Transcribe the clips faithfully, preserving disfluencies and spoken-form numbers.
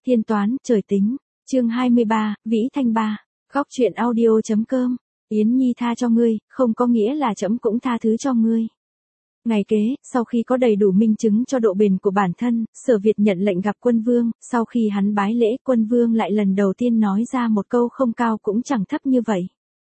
Thiên toán, trời tính. Chương hai mươi ba, Vĩ Thanh Ba. Góc truyện audio.com. Yến Nhi tha cho ngươi, không có nghĩa là trẫm cũng tha thứ cho ngươi. Ngày kế, sau khi có đầy đủ minh chứng cho độ bền của bản thân, Sở Việt nhận lệnh gặp quân vương, sau khi hắn bái lễ, quân vương lại lần đầu tiên nói ra một câu không cao cũng chẳng thấp như vậy.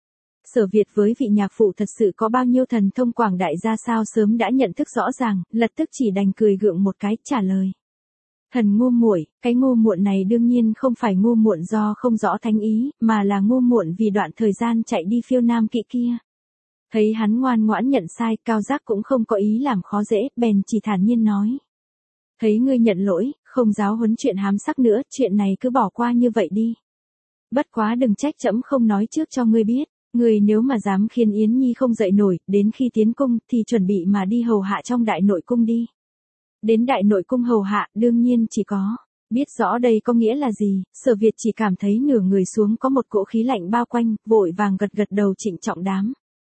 Sở Việt với vị nhạc phụ thật sự có bao nhiêu thần thông quảng đại ra sao sớm đã nhận thức rõ ràng, lập tức chỉ đành cười gượng một cái, trả lời. Thần ngu muội, cái ngu muội này đương nhiên không phải ngu muội do không rõ thánh ý, mà là ngu muội vì đoạn thời gian chạy đi phiêu nam kỵ kia. Thấy hắn ngoan ngoãn nhận sai, Cao Giác cũng không có ý làm khó dễ, bèn chỉ thản nhiên nói. Thấy ngươi nhận lỗi, không giáo huấn chuyện hám sắc nữa, chuyện này cứ bỏ qua như vậy đi. Bất quá đừng trách trẫm không nói trước cho ngươi biết, ngươi nếu mà dám khiến Yến Nhi không dậy nổi, đến khi tiến cung thì chuẩn bị mà đi hầu hạ trong đại nội cung đi. Đến đại nội cung hầu hạ, đương nhiên chỉ có, biết rõ đây có nghĩa là gì, Sở Việt chỉ cảm thấy nửa người xuống có một cỗ khí lạnh bao quanh, vội vàng gật gật đầu trịnh trọng đám.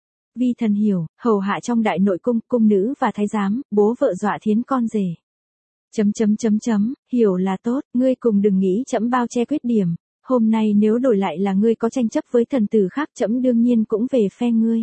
Vi thần hiểu, hầu hạ trong đại nội cung, cung nữ và thái giám, bố vợ dọa thiến con rể. Chấm chấm chấm chấm, hiểu là tốt, ngươi cùng đừng nghĩ trẫm bao che khuyết điểm, hôm nay nếu đổi lại là ngươi có tranh chấp với thần tử khác trẫm đương nhiên cũng về phe ngươi.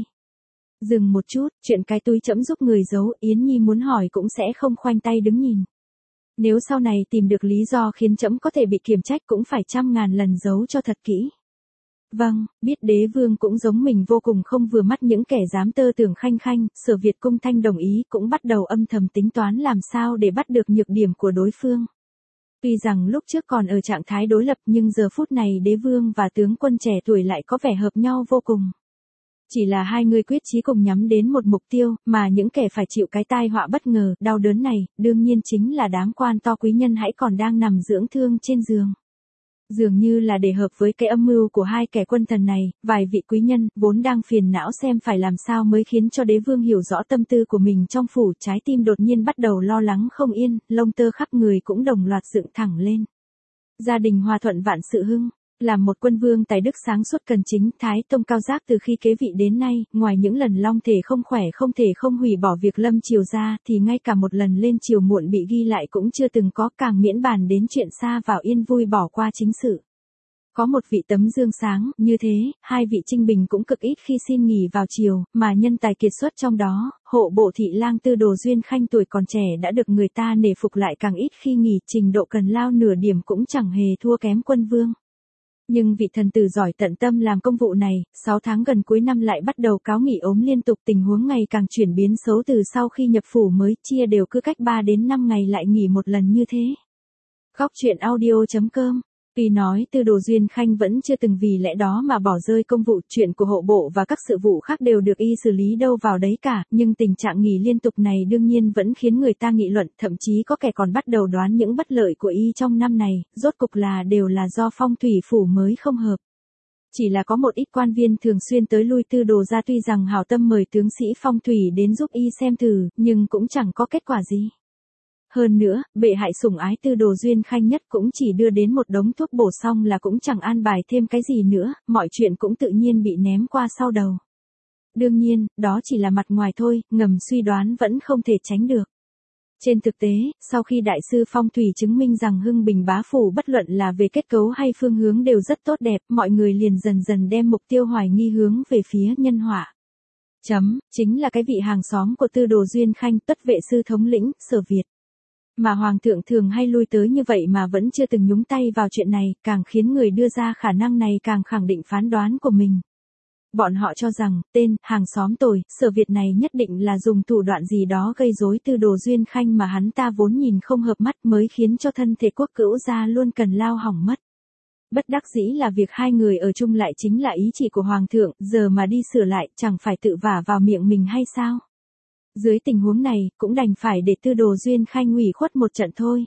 Dừng một chút, chuyện cái túi trẫm giúp người giấu, Yến Nhi muốn hỏi cũng sẽ không khoanh tay đứng nhìn. Nếu sau này tìm được lý do khiến trẫm có thể bị kiềm trách cũng phải trăm ngàn lần giấu cho thật kỹ. Vâng, biết đế vương cũng giống mình vô cùng không vừa mắt những kẻ dám tơ tưởng khanh khanh, Sở Việt cung thanh đồng ý cũng bắt đầu âm thầm tính toán làm sao để bắt được nhược điểm của đối phương. Tuy rằng lúc trước còn ở trạng thái đối lập nhưng giờ phút này đế vương và tướng quân trẻ tuổi lại có vẻ hợp nhau vô cùng. Chỉ là hai người quyết chí cùng nhắm đến một mục tiêu, mà những kẻ phải chịu cái tai họa bất ngờ, đau đớn này, đương nhiên chính là đám quan to quý nhân hãy còn đang nằm dưỡng thương trên giường. Dường như là để hợp với cái âm mưu của hai kẻ quân thần này, vài vị quý nhân, vốn đang phiền não xem phải làm sao mới khiến cho đế vương hiểu rõ tâm tư của mình trong phủ, trái tim đột nhiên bắt đầu lo lắng không yên, lông tơ khắp người cũng đồng loạt dựng thẳng lên. Gia đình hòa thuận vạn sự hưng. Làm một quân vương tài đức sáng suốt cần chính, Thái Tông Cao Giác từ khi kế vị đến nay, ngoài những lần long thể không khỏe không thể không hủy bỏ việc lâm triều ra, thì ngay cả một lần lên triều muộn bị ghi lại cũng chưa từng có, càng miễn bàn đến chuyện xa vào yên vui bỏ qua chính sự. Có một vị tấm gương sáng, như thế, hai vị Trinh Bình cũng cực ít khi xin nghỉ vào triều, mà nhân tài kiệt xuất trong đó, hộ bộ thị lang Tư Đồ Duyên Khanh tuổi còn trẻ đã được người ta nể phục lại càng ít khi nghỉ, trình độ cần lao nửa điểm cũng chẳng hề thua kém quân vương. Nhưng vị thần tử giỏi tận tâm làm công vụ này, sáu tháng gần cuối năm lại bắt đầu cáo nghỉ ốm liên tục, tình huống ngày càng chuyển biến xấu từ sau khi nhập phủ mới, chia đều cứ cách ba đến năm ngày lại nghỉ một lần như thế. Góc truyện audio.com. Tuy nói Tư Đồ Duyên Khanh vẫn chưa từng vì lẽ đó mà bỏ rơi công vụ, chuyện của hộ bộ và các sự vụ khác đều được y xử lý đâu vào đấy cả, nhưng tình trạng nghỉ liên tục này đương nhiên vẫn khiến người ta nghị luận, thậm chí có kẻ còn bắt đầu đoán những bất lợi của y trong năm này, rốt cục là đều là do phong thủy phủ mới không hợp. Chỉ là có một ít quan viên thường xuyên tới lui Tư Đồ ra, tuy rằng hảo tâm mời tướng sĩ phong thủy đến giúp y xem thử, nhưng cũng chẳng có kết quả gì. Hơn nữa, bệ hại sủng ái Tư Đồ Duyên Khanh nhất cũng chỉ đưa đến một đống thuốc bổ xong là cũng chẳng an bài thêm cái gì nữa, mọi chuyện cũng tự nhiên bị ném qua sau đầu. Đương nhiên, đó chỉ là mặt ngoài thôi, ngầm suy đoán vẫn không thể tránh được. Trên thực tế, sau khi đại sư phong thủy chứng minh rằng Hưng Bình bá phủ bất luận là về kết cấu hay phương hướng đều rất tốt đẹp, mọi người liền dần dần đem mục tiêu hoài nghi hướng về phía nhân họa. Chấm, chính là cái vị hàng xóm của Tư Đồ Duyên Khanh, Tuất vệ sư thống lĩnh, Sở Việt. Mà Hoàng thượng thường hay lui tới như vậy mà vẫn chưa từng nhúng tay vào chuyện này, càng khiến người đưa ra khả năng này càng khẳng định phán đoán của mình. Bọn họ cho rằng, tên, hàng xóm tồi, Sở Việt này nhất định là dùng thủ đoạn gì đó gây rối Tư Đồ Duyên Khanh mà hắn ta vốn nhìn không hợp mắt mới khiến cho thân thể quốc cữu gia luôn cần lao hỏng mất. Bất đắc dĩ là việc hai người ở chung lại chính là ý chỉ của Hoàng thượng, giờ mà đi sửa lại chẳng phải tự vả vào miệng mình hay sao? Dưới tình huống này, cũng đành phải để Tư Đồ Duyên Khanh ủy khuất một trận thôi.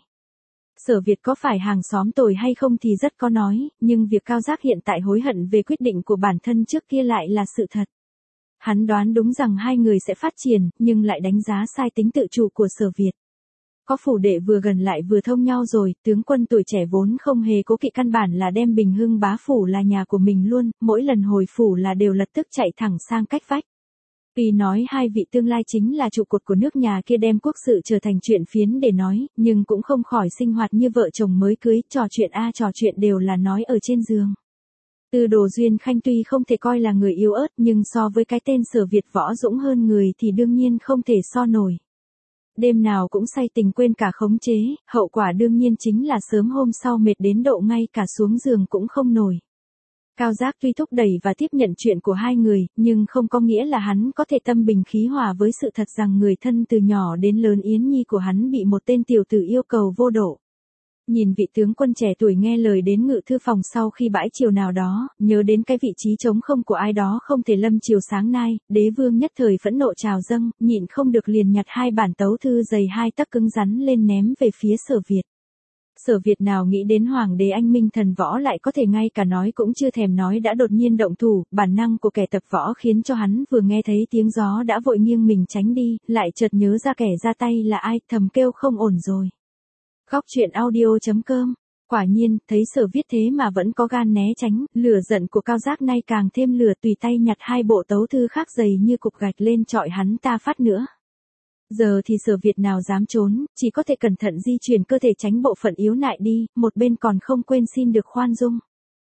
Sở Việt có phải hàng xóm tồi hay không thì rất có nói, nhưng việc Cao Giác hiện tại hối hận về quyết định của bản thân trước kia lại là sự thật. Hắn đoán đúng rằng hai người sẽ phát triển, nhưng lại đánh giá sai tính tự chủ của Sở Việt. Có phủ đệ vừa gần lại vừa thông nhau rồi, tướng quân tuổi trẻ vốn không hề cố kỵ, căn bản là đem Bình Hưng bá phủ là nhà của mình luôn, mỗi lần hồi phủ là đều lập tức chạy thẳng sang cách vách. Tuy nói hai vị tương lai chính là trụ cột của nước nhà kia đem quốc sự trở thành chuyện phiến để nói, nhưng cũng không khỏi sinh hoạt như vợ chồng mới cưới, trò chuyện a trò chuyện đều là nói ở trên giường. Tư Đồ Duyên Khanh tuy không thể coi là người yếu ớt nhưng so với cái tên Sở Việt võ dũng hơn người thì đương nhiên không thể so nổi. Đêm nào cũng say tình quên cả khống chế, hậu quả đương nhiên chính là sớm hôm sau mệt đến độ ngay cả xuống giường cũng không nổi. Cao Giác tuy thúc đẩy và tiếp nhận chuyện của hai người, nhưng không có nghĩa là hắn có thể tâm bình khí hòa với sự thật rằng người thân từ nhỏ đến lớn Yến Nhi của hắn bị một tên tiểu tử yêu cầu vô độ. Nhìn vị tướng quân trẻ tuổi nghe lời đến ngự thư phòng sau khi bãi chiều nào đó, nhớ đến cái vị trí trống không của ai đó không thể lâm chiều sáng nay, đế vương nhất thời phẫn nộ trào dâng, nhịn không được liền nhặt hai bản tấu thư dày hai tấc cứng rắn lên ném về phía Sở Việt. Sở Việt nào nghĩ đến hoàng đế anh minh thần võ lại có thể ngay cả nói cũng chưa thèm nói đã đột nhiên động thủ, bản năng của kẻ tập võ khiến cho hắn vừa nghe thấy tiếng gió đã vội nghiêng mình tránh đi, lại chợt nhớ ra kẻ ra tay là ai, thầm kêu không ổn rồi. Góc truyện audio.com. Quả nhiên, thấy Sở Viết thế mà vẫn có gan né tránh, lửa giận của Cao Giác nay càng thêm lửa, tùy tay nhặt hai bộ tấu thư khác dày như cục gạch lên chọi hắn ta phát nữa. Giờ thì Sở Việt nào dám trốn, chỉ có thể cẩn thận di chuyển cơ thể tránh bộ phận yếu nại đi, một bên còn không quên xin được khoan dung.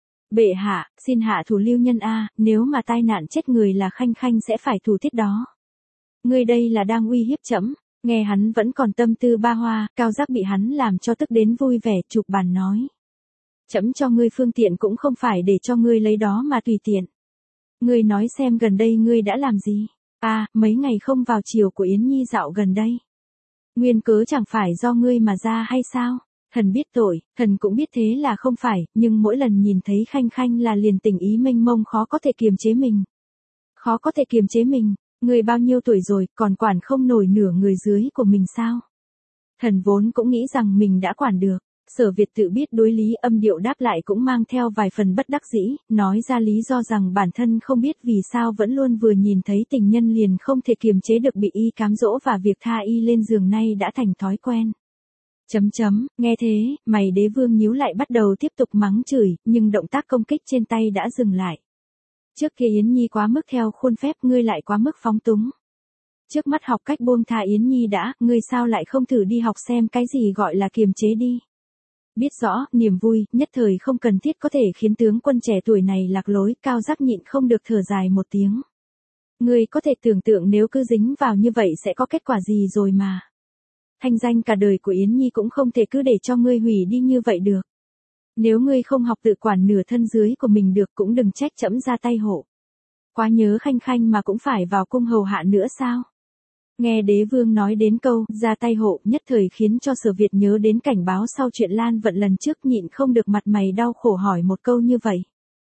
Bệ hạ, xin hạ thủ lưu nhân a, nếu mà tai nạn chết người là Khanh Khanh sẽ phải thủ tiết đó. Ngươi đây là đang uy hiếp trẫm. Nghe hắn vẫn còn tâm tư ba hoa, Cao Giác bị hắn làm cho tức đến vui vẻ, chụp bàn nói. Trẫm cho ngươi phương tiện cũng không phải để cho ngươi lấy đó mà tùy tiện. Ngươi nói xem gần đây ngươi đã làm gì? À, mấy ngày không vào chiều của Yến Nhi dạo gần đây. Nguyên cớ chẳng phải do ngươi mà ra hay sao? Thần biết tội, thần cũng biết thế là không phải, nhưng mỗi lần nhìn thấy Khanh Khanh là liền tình ý mênh mông khó có thể kiềm chế mình. Khó có thể kiềm chế mình. Người bao nhiêu tuổi rồi, còn quản không nổi nửa người dưới của mình sao? Thần vốn cũng nghĩ rằng mình đã quản được. Sở Việt tự biết đối lý, âm điệu đáp lại cũng mang theo vài phần bất đắc dĩ, nói ra lý do rằng bản thân không biết vì sao vẫn luôn vừa nhìn thấy tình nhân liền không thể kiềm chế được bị y cám dỗ và việc tha y lên giường nay đã thành thói quen. Chấm chấm, nghe thế, mày đế vương nhíu lại bắt đầu tiếp tục mắng chửi, nhưng động tác công kích trên tay đã dừng lại. Trước kia Yến Nhi quá mức theo khuôn phép, ngươi lại quá mức phóng túng. Trước mắt học cách buông tha Yến Nhi đã, ngươi sao lại không thử đi học xem cái gì gọi là kiềm chế đi. Biết rõ, niềm vui, nhất thời không cần thiết có thể khiến tướng quân trẻ tuổi này lạc lối, Cao Giác nhịn không được thở dài một tiếng. Ngươi có thể tưởng tượng nếu cứ dính vào như vậy sẽ có kết quả gì rồi mà. Thanh danh cả đời của Yến Nhi cũng không thể cứ để cho ngươi hủy đi như vậy được. Nếu ngươi không học tự quản nửa thân dưới của mình được cũng đừng trách trẫm ra tay hộ. Quá nhớ Khanh Khanh mà cũng phải vào cung hầu hạ nữa sao? Nghe đế vương nói đến câu ra tay hộ nhất thời khiến cho Sở Việt nhớ đến cảnh báo sau chuyện Lan Vận lần trước, nhịn không được mặt mày đau khổ hỏi một câu như vậy.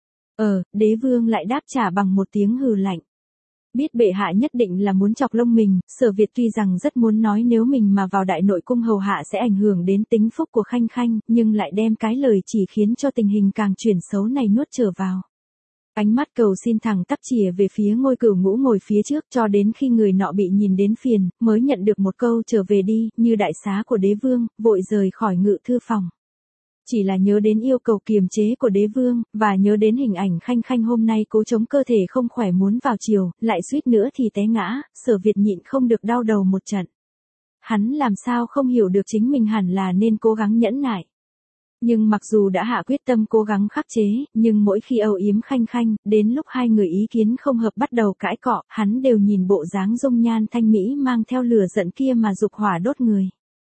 Ờ, đế vương lại đáp trả bằng một tiếng hừ lạnh. Biết bệ hạ nhất định là muốn chọc lông mình, Sở Việt tuy rằng rất muốn nói nếu mình mà vào đại nội cung hầu hạ sẽ ảnh hưởng đến tính phúc của Khanh Khanh, nhưng lại đem cái lời chỉ khiến cho tình hình càng chuyển xấu này nuốt trở vào. Ánh mắt cầu xin thẳng tắp chìa về phía Ngôi Cửu Ngũ ngồi phía trước cho đến khi người nọ bị nhìn đến phiền, mới nhận được một câu trở về đi, như đại xá của đế vương, vội rời khỏi ngự thư phòng. Chỉ là nhớ đến yêu cầu kiềm chế của đế vương, và nhớ đến hình ảnh Khanh Khanh hôm nay cố chống cơ thể không khỏe muốn vào chiều, lại suýt nữa thì té ngã, Sở Việt nhịn không được đau đầu một trận. Hắn làm sao không hiểu được chính mình hẳn là nên cố gắng nhẫn nại. Nhưng mặc dù đã hạ quyết tâm cố gắng khắc chế, nhưng mỗi khi âu yếm Khanh Khanh, đến lúc hai người ý kiến không hợp bắt đầu cãi cọ, hắn đều nhìn bộ dáng dung nhan thanh mỹ mang theo lửa giận kia mà dục hỏa đốt người.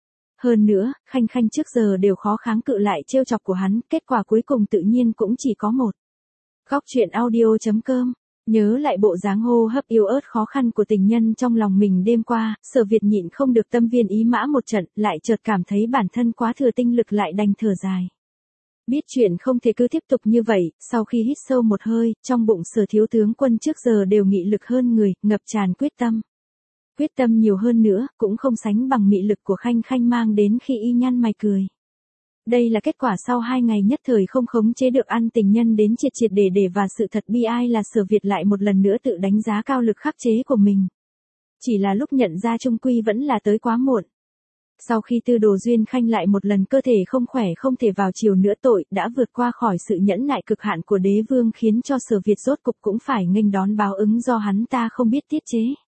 Hơn nữa, Khanh Khanh trước giờ đều khó kháng cự lại trêu chọc của hắn, kết quả cuối cùng tự nhiên cũng chỉ có một. Góc truyện audio.com. Nhớ lại bộ dáng hô hấp yếu ớt khó khăn của tình nhân trong lòng mình đêm qua, Sở Việt nhịn không được tâm viên ý mã một trận, lại chợt cảm thấy bản thân quá thừa tinh lực lại đành thở dài. Biết chuyện không thể cứ tiếp tục như vậy, sau khi hít sâu một hơi, trong bụng Sở thiếu tướng quân trước giờ đều nghị lực hơn người, ngập tràn quyết tâm. Quyết tâm nhiều hơn nữa, cũng không sánh bằng mị lực của Khanh Khanh mang đến khi y nhăn mày cười. Đây là kết quả sau hai ngày nhất thời không khống chế được ăn tình nhân đến triệt triệt để để, và sự thật bi ai là Sở Việt lại một lần nữa tự đánh giá cao lực khắc chế của mình. Chỉ là lúc nhận ra chung quy vẫn là tới quá muộn. Sau khi Tư Đồ Duyên Khanh lại một lần cơ thể không khỏe không thể vào chiều nữa, tội đã vượt qua khỏi sự nhẫn nại cực hạn của đế vương khiến cho Sở Việt rốt cục cũng phải nghênh đón báo ứng do hắn ta không biết tiết chế.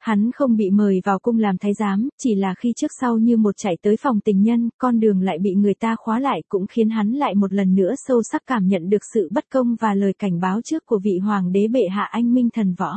Hắn không bị mời vào cung làm thái giám, chỉ là khi trước sau như một chạy tới phòng tình nhân, con đường lại bị người ta khóa lại cũng khiến hắn lại một lần nữa sâu sắc cảm nhận được sự bất công và lời cảnh báo trước của vị hoàng đế bệ hạ anh minh thần võ.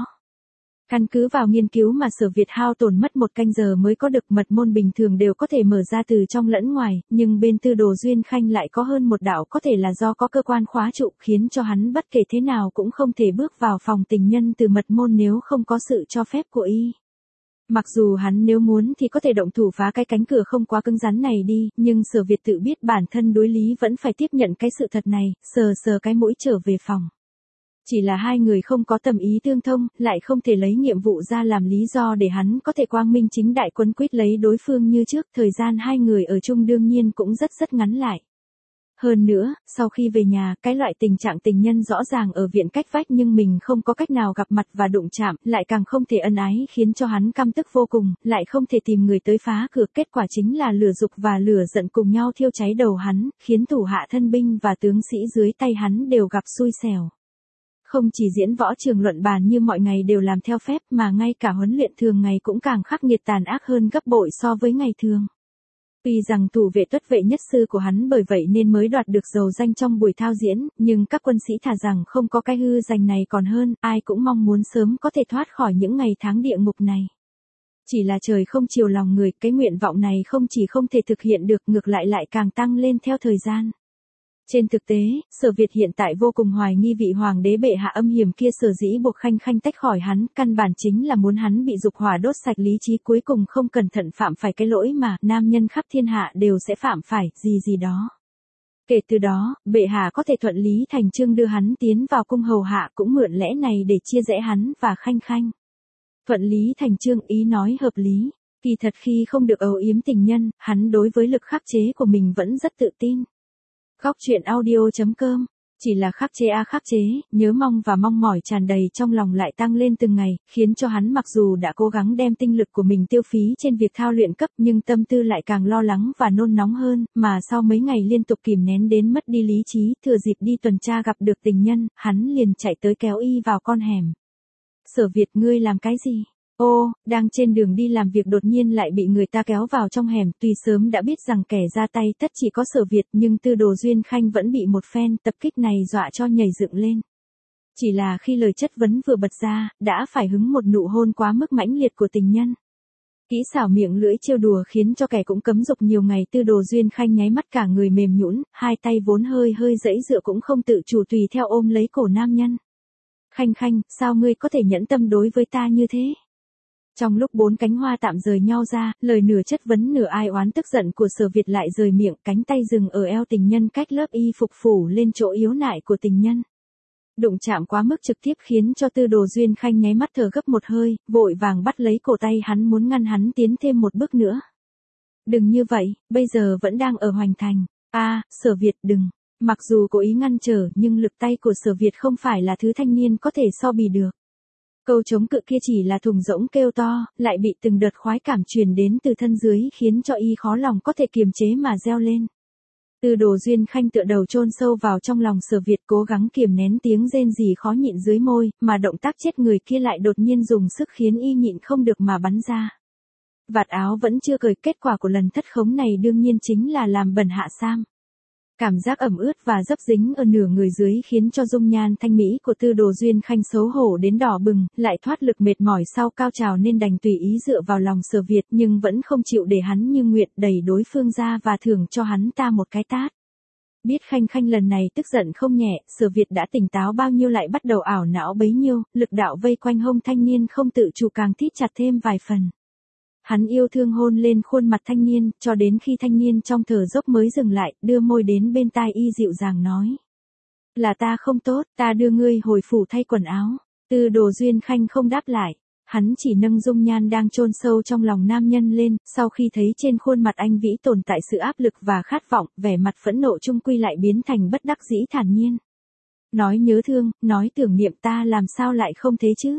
Căn cứ vào nghiên cứu mà Sở Việt hao tổn mất một canh giờ mới có được mật môn bình thường đều có thể mở ra từ trong lẫn ngoài, nhưng bên Tư Đồ Duyên Khanh lại có hơn một đạo có thể là do có cơ quan khóa trụ khiến cho hắn bất kể thế nào cũng không thể bước vào phòng tình nhân từ mật môn nếu không có sự cho phép của y. Mặc dù hắn nếu muốn thì có thể động thủ phá cái cánh cửa không quá cứng rắn này đi, nhưng Sở Việt tự biết bản thân đối lý vẫn phải tiếp nhận cái sự thật này, sờ sờ cái mũi trở về phòng. Chỉ là hai người không có tâm ý tương thông, lại không thể lấy nhiệm vụ ra làm lý do để hắn có thể quang minh chính đại quấn quýt lấy đối phương như trước, thời gian hai người ở chung đương nhiên cũng rất rất ngắn lại. Hơn nữa, sau khi về nhà, cái loại tình trạng tình nhân rõ ràng ở viện cách vách nhưng mình không có cách nào gặp mặt và đụng chạm, lại càng không thể ân ái khiến cho hắn căm tức vô cùng, lại không thể tìm người tới phá cửa, kết quả chính là lửa dục và lửa giận cùng nhau thiêu cháy đầu hắn, khiến thủ hạ thân binh và tướng sĩ dưới tay hắn đều gặp xui xẻo. Không chỉ diễn võ trường luận bàn như mọi ngày đều làm theo phép mà ngay cả huấn luyện thường ngày cũng càng khắc nghiệt tàn ác hơn gấp bội so với ngày thường. Tuy rằng thủ vệ tuất vệ nhất sư của hắn bởi vậy nên mới đoạt được dầu danh trong buổi thao diễn, nhưng các quân sĩ thà rằng không có cái hư danh này còn hơn, ai cũng mong muốn sớm có thể thoát khỏi những ngày tháng địa ngục này. Chỉ là trời không chiều lòng người, cái nguyện vọng này không chỉ không thể thực hiện được ngược lại lại càng tăng lên theo thời gian. Trên thực tế, Sở Việt hiện tại vô cùng hoài nghi vị hoàng đế bệ hạ âm hiểm kia sở dĩ buộc Khanh Khanh tách khỏi hắn, căn bản chính là muốn hắn bị dục hỏa đốt sạch lý trí cuối cùng không cẩn thận phạm phải cái lỗi mà nam nhân khắp thiên hạ đều sẽ phạm phải, gì gì đó. Kể từ đó, bệ hạ có thể thuận lý thành chương đưa hắn tiến vào cung hầu hạ cũng mượn lẽ này để chia rẽ hắn và Khanh Khanh. Thuận lý thành chương ý nói hợp lý, kỳ thật khi không được âu yếm tình nhân, hắn đối với lực khắc chế của mình vẫn rất tự tin. Góc truyện audio chấm com, chỉ là khắc chế a khắc chế, nhớ mong và mong mỏi tràn đầy trong lòng lại tăng lên từng ngày, khiến cho hắn mặc dù đã cố gắng đem tinh lực của mình tiêu phí trên việc thao luyện cấp nhưng tâm tư lại càng lo lắng và nôn nóng hơn, mà sau mấy ngày liên tục kìm nén đến mất đi lý trí, thừa dịp đi tuần tra gặp được tình nhân, hắn liền chạy tới kéo y vào con hẻm. Sở Việt, ngươi làm cái gì? Ô, đang trên đường đi làm việc đột nhiên lại bị người ta kéo vào trong hẻm, tuy sớm đã biết rằng kẻ ra tay tất chỉ có Sở Việt nhưng Tư Đồ Duyên Khanh vẫn bị một phen tập kích này dọa cho nhảy dựng lên. Chỉ là khi lời chất vấn vừa bật ra, đã phải hứng một nụ hôn quá mức mãnh liệt của tình nhân. Kỹ xảo miệng lưỡi trêu đùa khiến cho kẻ cũng cấm dục nhiều ngày Tư Đồ Duyên Khanh nháy mắt cả người mềm nhũn, hai tay vốn hơi hơi giãy giụa cũng không tự chủ tùy theo ôm lấy cổ nam nhân. Khanh Khanh, sao ngươi có thể nhẫn tâm đối với ta như thế? Trong lúc bốn cánh hoa tạm rời nhau ra, lời nửa chất vấn nửa ai oán tức giận của Sở Việt lại rời miệng, cánh tay dừng ở eo tình nhân cách lớp y phục phủ lên chỗ yếu nại của tình nhân. Đụng chạm quá mức trực tiếp khiến cho Tư Đồ Duyên Khanh nháy mắt thở gấp một hơi, vội vàng bắt lấy cổ tay hắn muốn ngăn hắn tiến thêm một bước nữa. Đừng như vậy, bây giờ vẫn đang ở hoành thành. A, Sở Việt đừng. Mặc dù cố ý ngăn trở nhưng lực tay của Sở Việt không phải là thứ thanh niên có thể so bì được. Câu chống cự kia chỉ là thùng rỗng kêu to, lại bị từng đợt khoái cảm truyền đến từ thân dưới khiến cho y khó lòng có thể kiềm chế mà reo lên. Tư Đồ Duyên Khanh tựa đầu chôn sâu vào trong lòng Sở Việt cố gắng kiềm nén tiếng rên rỉ khó nhịn dưới môi, mà động tác chết người kia lại đột nhiên dùng sức khiến y nhịn không được mà bắn ra. Vạt áo vẫn chưa cởi, kết quả của lần thất khống này đương nhiên chính là làm bẩn hạ sam. Cảm giác ẩm ướt và dấp dính ở nửa người dưới khiến cho dung nhan thanh mỹ của Tư Đồ Duyên Khanh xấu hổ đến đỏ bừng, lại thoát lực mệt mỏi sau cao trào nên đành tùy ý dựa vào lòng Sở Việt nhưng vẫn không chịu để hắn như nguyện đẩy đối phương ra và thưởng cho hắn ta một cái tát. Biết Khanh Khanh lần này tức giận không nhẹ, Sở Việt đã tỉnh táo bao nhiêu lại bắt đầu ảo não bấy nhiêu, lực đạo vây quanh hông thanh niên không tự chủ càng thít chặt thêm vài phần. Hắn yêu thương hôn lên khuôn mặt thanh niên, cho đến khi thanh niên trong thở dốc mới dừng lại, đưa môi đến bên tai y dịu dàng nói. Là ta không tốt, ta đưa ngươi hồi phủ thay quần áo. Tư Đồ Duyên Khanh không đáp lại. Hắn chỉ nâng dung nhan đang chôn sâu trong lòng nam nhân lên, sau khi thấy trên khuôn mặt anh vĩ tồn tại sự áp lực và khát vọng, vẻ mặt phẫn nộ chung quy lại biến thành bất đắc dĩ thản nhiên. Nói nhớ thương, nói tưởng niệm ta làm sao lại không thế chứ?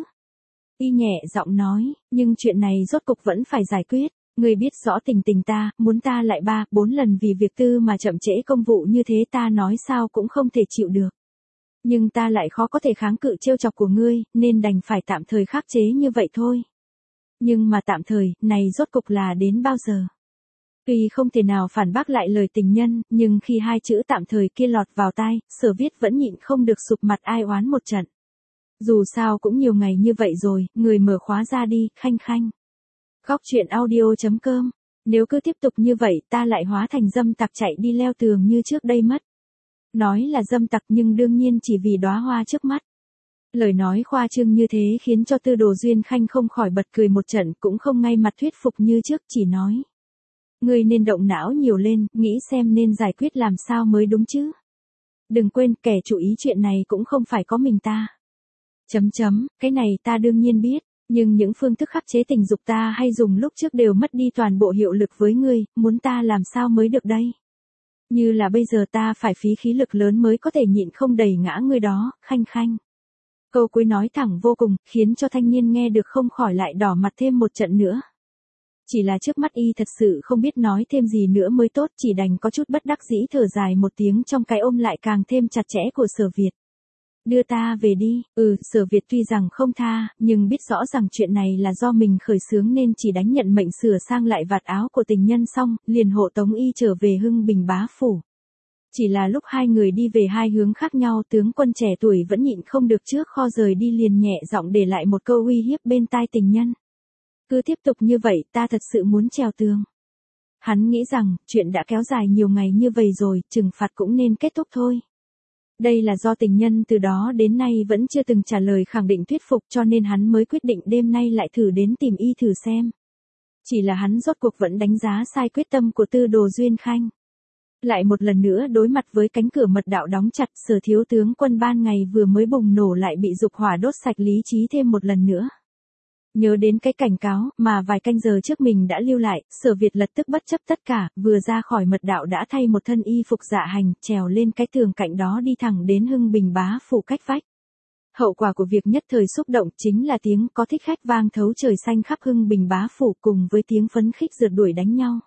Y nhẹ giọng nói, nhưng chuyện này rốt cục vẫn phải giải quyết, ngươi biết rõ tình tình ta, muốn ta lại ba, bốn lần vì việc tư mà chậm trễ công vụ như thế ta nói sao cũng không thể chịu được. Nhưng ta lại khó có thể kháng cự trêu chọc của ngươi, nên đành phải tạm thời khắc chế như vậy thôi. Nhưng mà tạm thời, này rốt cục là đến bao giờ? Tuy không thể nào phản bác lại lời tình nhân, nhưng khi hai chữ tạm thời kia lọt vào tai, Sở Viết vẫn nhịn không được sụp mặt ai oán một trận. Dù sao cũng nhiều ngày như vậy rồi, người mở khóa ra đi, Khanh Khanh. Góc truyện audio chấm com. Nếu cứ tiếp tục như vậy ta lại hóa thành dâm tặc chạy đi leo tường như trước đây mất. Nói là dâm tặc nhưng đương nhiên chỉ vì đóa hoa trước mắt. Lời nói khoa trương như thế khiến cho Tư Đồ Duyên Khanh không khỏi bật cười một trận, cũng không ngay mặt thuyết phục như trước, chỉ nói. Ngươi nên động não nhiều lên, nghĩ xem nên giải quyết làm sao mới đúng chứ. Đừng quên kẻ chủ ý chuyện này cũng không phải có mình ta. Chấm chấm, cái này ta đương nhiên biết, nhưng những phương thức khắc chế tình dục ta hay dùng lúc trước đều mất đi toàn bộ hiệu lực với ngươi, muốn ta làm sao mới được đây. Như là bây giờ ta phải phí khí lực lớn mới có thể nhịn không đẩy ngã ngươi đó, Khanh Khanh. Câu cuối nói thẳng vô cùng, khiến cho thanh niên nghe được không khỏi lại đỏ mặt thêm một trận nữa. Chỉ là trước mắt y thật sự không biết nói thêm gì nữa mới tốt, chỉ đành có chút bất đắc dĩ thở dài một tiếng trong cái ôm lại càng thêm chặt chẽ của Sở Việt. Đưa ta về đi, ừ, Sở Việt tuy rằng không tha, nhưng biết rõ rằng chuyện này là do mình khởi xướng nên chỉ đánh nhận mệnh sửa sang lại vạt áo của tình nhân xong, liền hộ tống y trở về Hưng Bình bá phủ. Chỉ là lúc hai người đi về hai hướng khác nhau, tướng quân trẻ tuổi vẫn nhịn không được trước kho rời đi liền nhẹ giọng để lại một câu uy hiếp bên tai tình nhân. Cứ tiếp tục như vậy ta thật sự muốn trèo tường. Hắn nghĩ rằng, chuyện đã kéo dài nhiều ngày như vậy rồi, trừng phạt cũng nên kết thúc thôi. Đây là do tình nhân từ đó đến nay vẫn chưa từng trả lời khẳng định thuyết phục cho nên hắn mới quyết định đêm nay lại thử đến tìm y thử xem. Chỉ là hắn rốt cuộc vẫn đánh giá sai quyết tâm của Tư Đồ Duyên Khanh. Lại một lần nữa đối mặt với cánh cửa mật đạo đóng chặt, Sở thiếu tướng quân ban ngày vừa mới bùng nổ lại bị dục hỏa đốt sạch lý trí thêm một lần nữa. Nhớ đến cái cảnh cáo mà vài canh giờ trước mình đã lưu lại, Sở Việt lập tức bất chấp tất cả, vừa ra khỏi mật đạo đã thay một thân y phục dạ hành, trèo lên cái tường cạnh đó đi thẳng đến Hưng Bình bá phủ cách vách. Hậu quả của việc nhất thời xúc động chính là tiếng có thích khách vang thấu trời xanh khắp Hưng Bình bá phủ cùng với tiếng phấn khích rượt đuổi đánh nhau.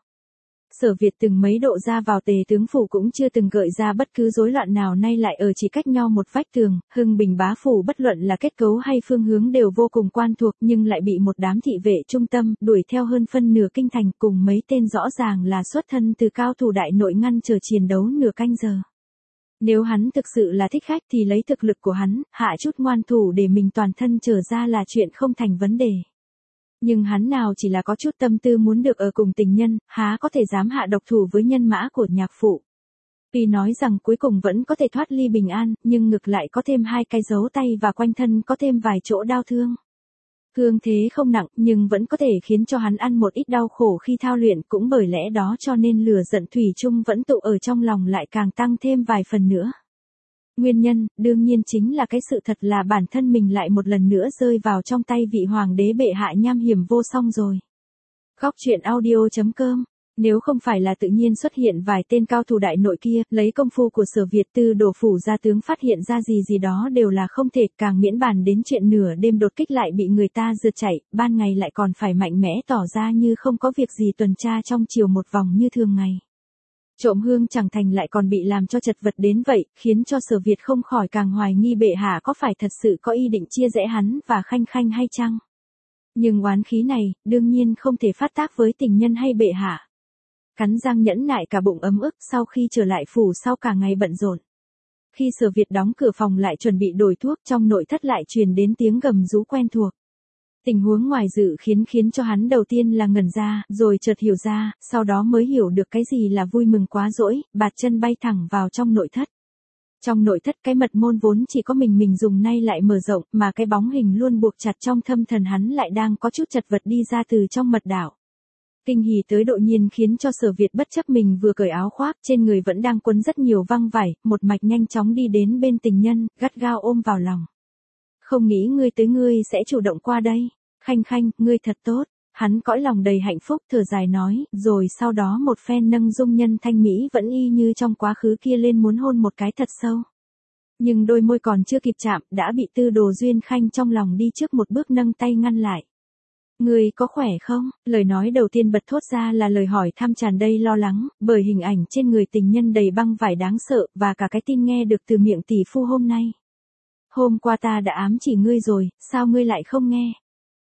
Sở Việt từng mấy độ ra vào Tề tướng phủ cũng chưa từng gợi ra bất cứ rối loạn nào, nay lại ở chỉ cách nhau một vách tường. Hưng Bình bá phủ bất luận là kết cấu hay phương hướng đều vô cùng quan thuộc, nhưng lại bị một đám thị vệ trung tâm đuổi theo hơn phân nửa kinh thành, cùng mấy tên rõ ràng là xuất thân từ cao thủ đại nội ngăn trở chiến đấu nửa canh giờ. Nếu hắn thực sự là thích khách thì lấy thực lực của hắn, hạ chút ngoan thủ để mình toàn thân trở ra là chuyện không thành vấn đề. Nhưng hắn nào chỉ là có chút tâm tư muốn được ở cùng tình nhân, há có thể dám hạ độc thủ với nhân mã của nhạc phụ. Tuy nói rằng cuối cùng vẫn có thể thoát ly bình an, nhưng ngược lại có thêm hai cái dấu tay và quanh thân có thêm vài chỗ đau thương. Thương thế không nặng nhưng vẫn có thể khiến cho hắn ăn một ít đau khổ khi thao luyện, cũng bởi lẽ đó cho nên lửa giận thủy chung vẫn tụ ở trong lòng lại càng tăng thêm vài phần nữa. Nguyên nhân, đương nhiên chính là cái sự thật là bản thân mình lại một lần nữa rơi vào trong tay vị hoàng đế bệ hạ nham hiểm vô song rồi. Góc truyện audio chấm com. Nếu không phải là tự nhiên xuất hiện vài tên cao thủ đại nội kia, lấy công phu của Sở Việt Tư đổ phủ ra tướng phát hiện ra gì gì đó đều là không thể, càng miễn bàn đến chuyện nửa đêm đột kích lại bị người ta rượt chạy, ban ngày lại còn phải mạnh mẽ tỏ ra như không có việc gì tuần tra trong chiều một vòng như thường ngày. Trộm hương chẳng thành lại còn bị làm cho chật vật đến vậy, khiến cho Sở Việt không khỏi càng hoài nghi bệ hạ có phải thật sự có ý định chia rẽ hắn và Khanh Khanh hay chăng. Nhưng oán khí này, đương nhiên không thể phát tác với tình nhân hay bệ hạ. Cắn răng nhẫn nại cả bụng ấm ức sau khi trở lại phủ sau cả ngày bận rộn. Khi Sở Việt đóng cửa phòng lại chuẩn bị đổi thuốc, trong nội thất lại truyền đến tiếng gầm rú quen thuộc. Tình huống ngoài dự khiến khiến cho hắn đầu tiên là ngẩn ra, rồi chợt hiểu ra, sau đó mới hiểu được cái gì là vui mừng quá dỗi, bạt chân bay thẳng vào trong nội thất. Trong nội thất cái mật môn vốn chỉ có mình mình dùng nay lại mở rộng, mà cái bóng hình luôn buộc chặt trong thâm thần hắn lại đang có chút chật vật đi ra từ trong mật đảo. Kinh hỉ tới độ nhiên khiến cho Sở Việt bất chấp mình vừa cởi áo khoác, trên người vẫn đang quấn rất nhiều văng vải, một mạch nhanh chóng đi đến bên tình nhân, gắt gao ôm vào lòng. Không nghĩ ngươi tới ngươi sẽ chủ động qua đây. Khanh Khanh, ngươi thật tốt. Hắn cõi lòng đầy hạnh phúc thở dài nói, rồi sau đó một phen nâng dung nhân thanh mỹ vẫn y như trong quá khứ kia lên muốn hôn một cái thật sâu. Nhưng đôi môi còn chưa kịp chạm, đã bị Tư Đồ Duyên Khanh trong lòng đi trước một bước nâng tay ngăn lại. Ngươi có khỏe không? Lời nói đầu tiên bật thốt ra là lời hỏi thăm tràn đầy lo lắng, bởi hình ảnh trên người tình nhân đầy băng vải đáng sợ, và cả cái tin nghe được từ miệng tỷ phu hôm nay. Hôm qua ta đã ám chỉ ngươi rồi, sao ngươi lại không nghe?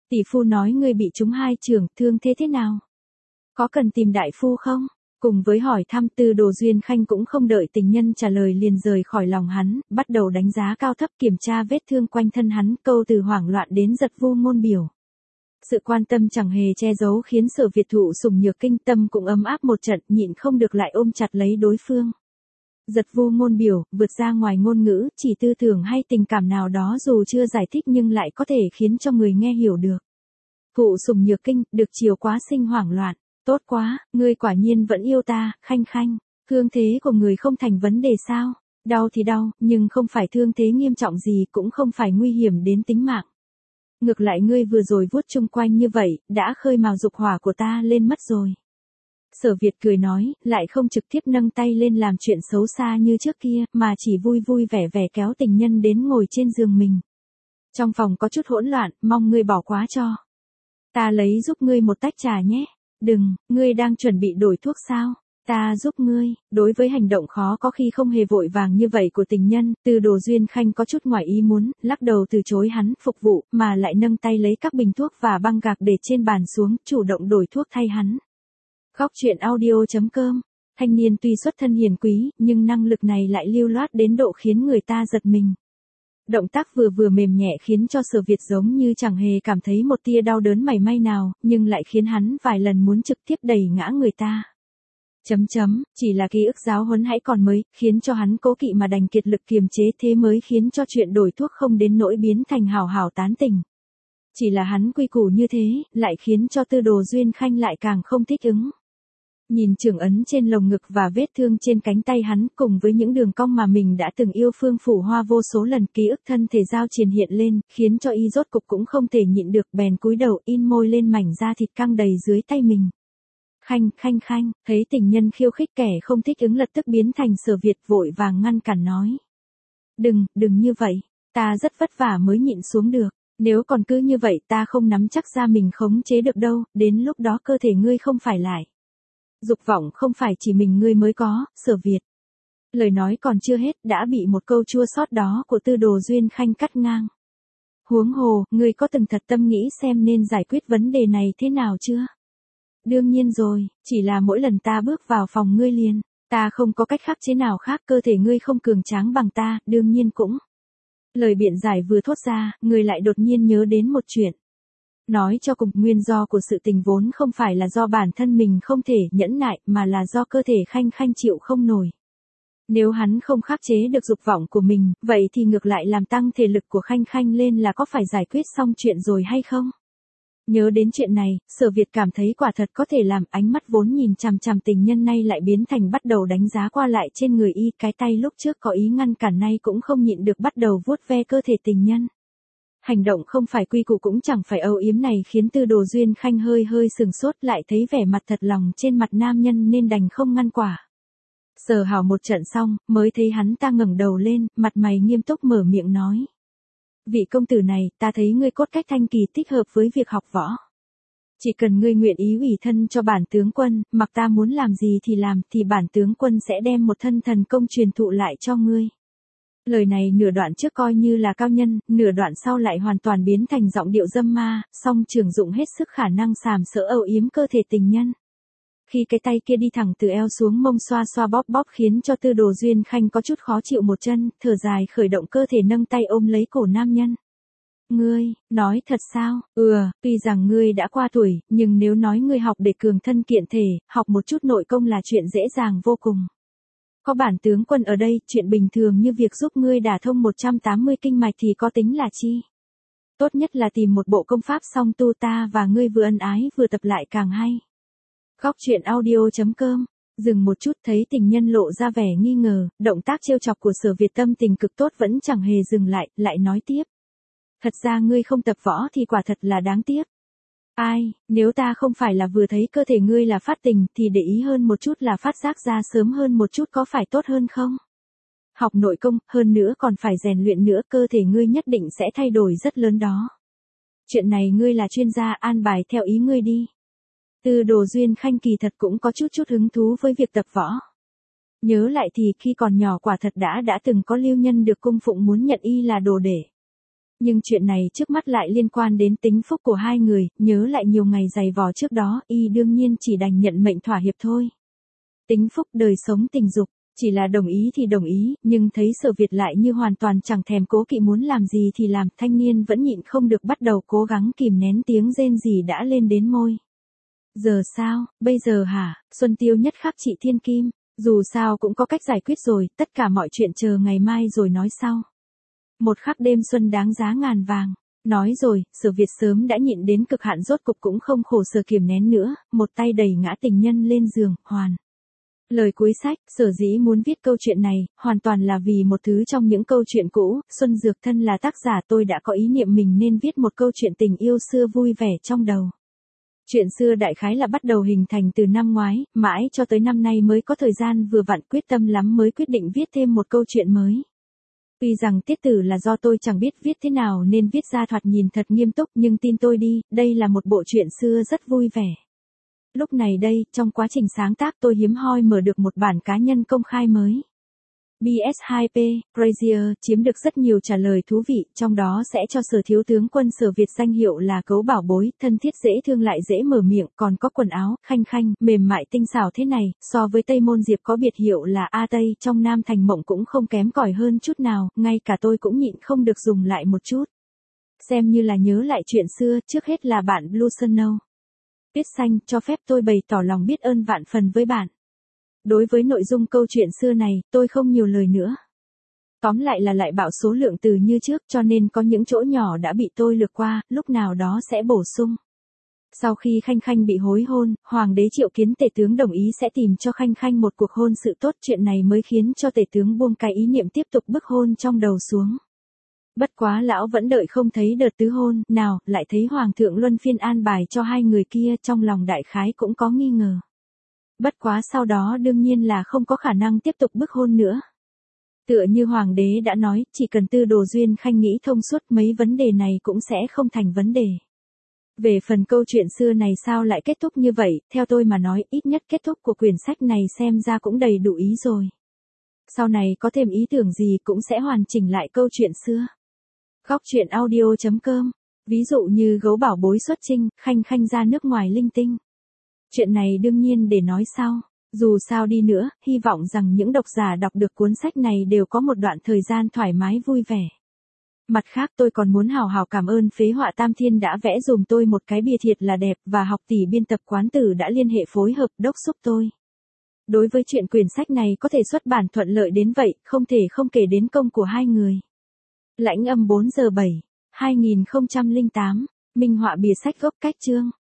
Tỷ phu nói ngươi bị trúng hai chưởng, thương thế thế nào? Có cần tìm đại phu không? Cùng với hỏi thăm, Tư Đồ Duyên Khanh cũng không đợi tình nhân trả lời liền rời khỏi lòng hắn, bắt đầu đánh giá cao thấp kiểm tra vết thương quanh thân hắn, câu từ hoảng loạn đến giật vu ngôn biểu. Sự quan tâm chẳng hề che giấu khiến Sở Việt thụ sủng nhược kinh, tâm cũng ấm áp một trận, nhịn không được lại ôm chặt lấy đối phương. Giật vu ngôn biểu, vượt ra ngoài ngôn ngữ, chỉ tư tưởng hay tình cảm nào đó dù chưa giải thích nhưng lại có thể khiến cho người nghe hiểu được. Thụ sủng nhược kinh, được chiều quá sinh hoảng loạn. Tốt quá, ngươi quả nhiên vẫn yêu ta, Khanh Khanh. Thương thế của người không thành vấn đề sao? Đau thì đau, nhưng không phải thương thế nghiêm trọng gì, cũng không phải nguy hiểm đến tính mạng. Ngược lại ngươi vừa rồi vuốt chung quanh như vậy, đã khơi mào dục hỏa của ta lên mất rồi. Sở Việt cười nói, lại không trực tiếp nâng tay lên làm chuyện xấu xa như trước kia, mà chỉ vui vui vẻ vẻ kéo tình nhân đến ngồi trên giường mình. Trong phòng có chút hỗn loạn, mong ngươi bỏ qua cho. Ta lấy giúp ngươi một tách trà nhé. Đừng, ngươi đang chuẩn bị đổi thuốc sao? Ta giúp ngươi. Đối với hành động khó có khi không hề vội vàng như vậy của tình nhân, Tư Đồ Duyên Khanh có chút ngoài ý muốn, lắc đầu từ chối hắn phục vụ, mà lại nâng tay lấy các bình thuốc và băng gạc để trên bàn xuống, chủ động đổi thuốc thay hắn. Góc truyện audio chấm com. Thanh niên tuy xuất thân hiền quý, nhưng năng lực này lại lưu loát đến độ khiến người ta giật mình. Động tác vừa vừa mềm nhẹ khiến cho Sở Việt giống như chẳng hề cảm thấy một tia đau đớn mảy may nào, nhưng lại khiến hắn vài lần muốn trực tiếp đẩy ngã người ta. Chấm chấm, chỉ là ký ức giáo huấn hãy còn mới, khiến cho hắn cố kỵ mà đành kiệt lực kiềm chế, thế mới khiến cho chuyện đổi thuốc không đến nỗi biến thành hào hào tán tình. Chỉ là hắn quy củ như thế, lại khiến cho Tư Đồ Duyên Khanh lại càng không thích ứng. Nhìn trưởng ấn trên lồng ngực và vết thương trên cánh tay hắn, cùng với những đường cong mà mình đã từng yêu Phương Phủ Hoa vô số lần, ký ức thân thể giao triền hiện lên, khiến cho y rốt cục cũng không thể nhịn được, bèn cúi đầu in môi lên mảnh da thịt căng đầy dưới tay mình. Khanh, Khanh Khanh, thấy tình nhân khiêu khích kẻ không thích ứng lập tức biến thành Sở Việt, vội vàng ngăn cản nói. Đừng, đừng như vậy, ta rất vất vả mới nhịn xuống được, nếu còn cứ như vậy ta không nắm chắc ra mình khống chế được đâu, đến lúc đó cơ thể ngươi không phải lại. Dục vọng không phải chỉ mình ngươi mới có, Sở Việt. Lời nói còn chưa hết đã bị một câu chua xót đó của Tư Đồ Duyên Khanh cắt ngang. Huống hồ, ngươi có từng thật tâm nghĩ xem nên giải quyết vấn đề này thế nào chưa? Đương nhiên rồi, chỉ là mỗi lần ta bước vào phòng ngươi liền, ta không có cách khắc chế nào khác, cơ thể ngươi không cường tráng bằng ta, đương nhiên cũng. Lời biện giải vừa thốt ra, ngươi lại đột nhiên nhớ đến một chuyện. Nói cho cùng, nguyên do của sự tình vốn không phải là do bản thân mình không thể nhẫn nại, mà là do cơ thể Khanh Khanh chịu không nổi. Nếu hắn không khắc chế được dục vọng của mình, vậy thì ngược lại làm tăng thể lực của Khanh Khanh lên là có phải giải quyết xong chuyện rồi hay không? Nhớ đến chuyện này, Sở Việt cảm thấy quả thật có thể làm, ánh mắt vốn nhìn chằm chằm tình nhân nay lại biến thành bắt đầu đánh giá qua lại trên người y, cái tay lúc trước có ý ngăn cản nay cũng không nhịn được bắt đầu vuốt ve cơ thể tình nhân. Hành động không phải quy củ cũng chẳng phải âu yếm này khiến Tư Đồ Duyên Khanh hơi hơi sừng sốt, lại thấy vẻ mặt thật lòng trên mặt nam nhân nên đành không ngăn quả. Sờ hào một trận xong, mới thấy hắn ta ngẩng đầu lên, mặt mày nghiêm túc mở miệng nói. Vị công tử này, ta thấy ngươi cốt cách thanh kỳ thích hợp với việc học võ. Chỉ cần ngươi nguyện ý ủy thân cho bản tướng quân, mặc ta muốn làm gì thì làm, thì bản tướng quân sẽ đem một thân thần công truyền thụ lại cho ngươi. Lời này nửa đoạn trước coi như là cao nhân, nửa đoạn sau lại hoàn toàn biến thành giọng điệu dâm ma, song trường dụng hết sức khả năng sàm sỡ âu yếm cơ thể tình nhân. Khi cái tay kia đi thẳng từ eo xuống mông xoa xoa bóp bóp khiến cho Tư Đồ Duyên Khanh có chút khó chịu một chân, thở dài khởi động cơ thể nâng tay ôm lấy cổ nam nhân. Ngươi, nói thật sao? Ừ, tuy rằng ngươi đã qua tuổi, nhưng nếu nói ngươi học để cường thân kiện thể, học một chút nội công là chuyện dễ dàng vô cùng. Có bản tướng quân ở đây, chuyện bình thường như việc giúp ngươi đả thông một trăm tám mươi kinh mạch thì có tính là chi? Tốt nhất là tìm một bộ công pháp song tu, ta và ngươi vừa ân ái vừa tập lại càng hay. Góc truyện audio chấm com. Dừng một chút thấy tình nhân lộ ra vẻ nghi ngờ, động tác trêu chọc của Sở Việt tâm tình cực tốt vẫn chẳng hề dừng lại, lại nói tiếp. Thật ra ngươi không tập võ thì quả thật là đáng tiếc. Ai, nếu ta không phải là vừa thấy cơ thể ngươi là phát tình thì để ý hơn một chút là phát giác ra sớm hơn một chút có phải tốt hơn không? Học nội công, hơn nữa còn phải rèn luyện nữa, cơ thể ngươi nhất định sẽ thay đổi rất lớn đó. Chuyện này ngươi là chuyên gia, an bài theo ý ngươi đi. Tư Đồ Duyên Khanh kỳ thật cũng có chút chút hứng thú với việc tập võ. Nhớ lại thì khi còn nhỏ quả thật đã đã từng có lưu nhân được cung phụng muốn nhận y là đồ đệ. Nhưng chuyện này trước mắt lại liên quan đến tính phúc của hai người, nhớ lại nhiều ngày dày vò trước đó, y đương nhiên chỉ đành nhận mệnh thỏa hiệp thôi. Tính phúc đời sống tình dục, chỉ là đồng ý thì đồng ý, nhưng thấy Sở Việt lại như hoàn toàn chẳng thèm cố kỵ muốn làm gì thì làm, thanh niên vẫn nhịn không được bắt đầu cố gắng kìm nén tiếng rên rỉ đã lên đến môi. Giờ sao, bây giờ hả, Xuân Tiêu nhất khắc chị Thiên Kim, dù sao cũng có cách giải quyết rồi, tất cả mọi chuyện chờ ngày mai rồi nói sau. Một khắc đêm xuân đáng giá ngàn vàng. Nói rồi, Sở Việt sớm đã nhịn đến cực hạn rốt cục cũng không khổ sở kiềm nén nữa, một tay đẩy ngã tình nhân lên giường, hoàn. Lời cuối sách, sở dĩ muốn viết câu chuyện này, hoàn toàn là vì một thứ trong những câu chuyện cũ, Xuân Dược thân là tác giả tôi đã có ý niệm mình nên viết một câu chuyện tình yêu xưa vui vẻ trong đầu. Chuyện xưa đại khái là bắt đầu hình thành từ năm ngoái, mãi cho tới năm nay mới có thời gian vừa vặn quyết tâm lắm mới quyết định viết thêm một câu chuyện mới. Tuy rằng tiết tử là do tôi chẳng biết viết thế nào nên viết ra thoạt nhìn thật nghiêm túc nhưng tin tôi đi, đây là một bộ truyện xưa rất vui vẻ. Lúc này đây, trong quá trình sáng tác tôi hiếm hoi mở được một bản cá nhân công khai mới. bê ét hai pê, Brazier, chiếm được rất nhiều trả lời thú vị, trong đó sẽ cho Sở thiếu tướng quân Sở Việt danh hiệu là cấu bảo bối, thân thiết dễ thương lại dễ mở miệng, còn có quần áo, khanh khanh, mềm mại tinh xảo thế này, so với Tây Môn Diệp có biệt hiệu là A Tây, trong Nam Thành Mộng cũng không kém cỏi hơn chút nào, ngay cả tôi cũng nhịn không được dùng lại một chút. Xem như là nhớ lại chuyện xưa, trước hết là bạn Blue Snow. Viết xanh, cho phép tôi bày tỏ lòng biết ơn vạn phần với bạn. Đối với nội dung câu chuyện xưa này, tôi không nhiều lời nữa. Tóm lại là lại bảo số lượng từ như trước cho nên có những chỗ nhỏ đã bị tôi lược qua, lúc nào đó sẽ bổ sung. Sau khi Khanh Khanh bị hối hôn, Hoàng đế triệu kiến tể tướng đồng ý sẽ tìm cho Khanh Khanh một cuộc hôn sự tốt, chuyện này mới khiến cho tể tướng buông cái ý niệm tiếp tục bức hôn trong đầu xuống. Bất quá lão vẫn đợi không thấy đợt tứ hôn, nào, lại thấy Hoàng thượng luân phiên an bài cho hai người kia, trong lòng đại khái cũng có nghi ngờ. Bất quá sau đó đương nhiên là không có khả năng tiếp tục bức hôn nữa. Tựa như Hoàng đế đã nói, chỉ cần Tư Đồ Duyên Khanh nghĩ thông suốt mấy vấn đề này cũng sẽ không thành vấn đề. Về phần câu chuyện xưa này sao lại kết thúc như vậy, theo tôi mà nói ít nhất kết thúc của quyển sách này xem ra cũng đầy đủ ý rồi. Sau này có thêm ý tưởng gì cũng sẽ hoàn chỉnh lại câu chuyện xưa. Góc truyện audio chấm com. Ví dụ như gấu bảo bối xuất trinh, Khanh Khanh ra nước ngoài linh tinh. Chuyện này đương nhiên để nói sau. Dù sao đi nữa, hy vọng rằng những độc giả đọc được cuốn sách này đều có một đoạn thời gian thoải mái vui vẻ. Mặt khác tôi còn muốn hào hào cảm ơn phế họa Tam Thiên đã vẽ dùm tôi một cái bìa thiệt là đẹp và học tỷ biên tập Quán Tử đã liên hệ phối hợp đốc xúc tôi. Đối với chuyện quyển sách này có thể xuất bản thuận lợi đến vậy, không thể không kể đến công của hai người. Lãnh âm bốn giờ bảy, hai nghìn không trăm lẻ tám, minh họa bìa sách gốc cách chương.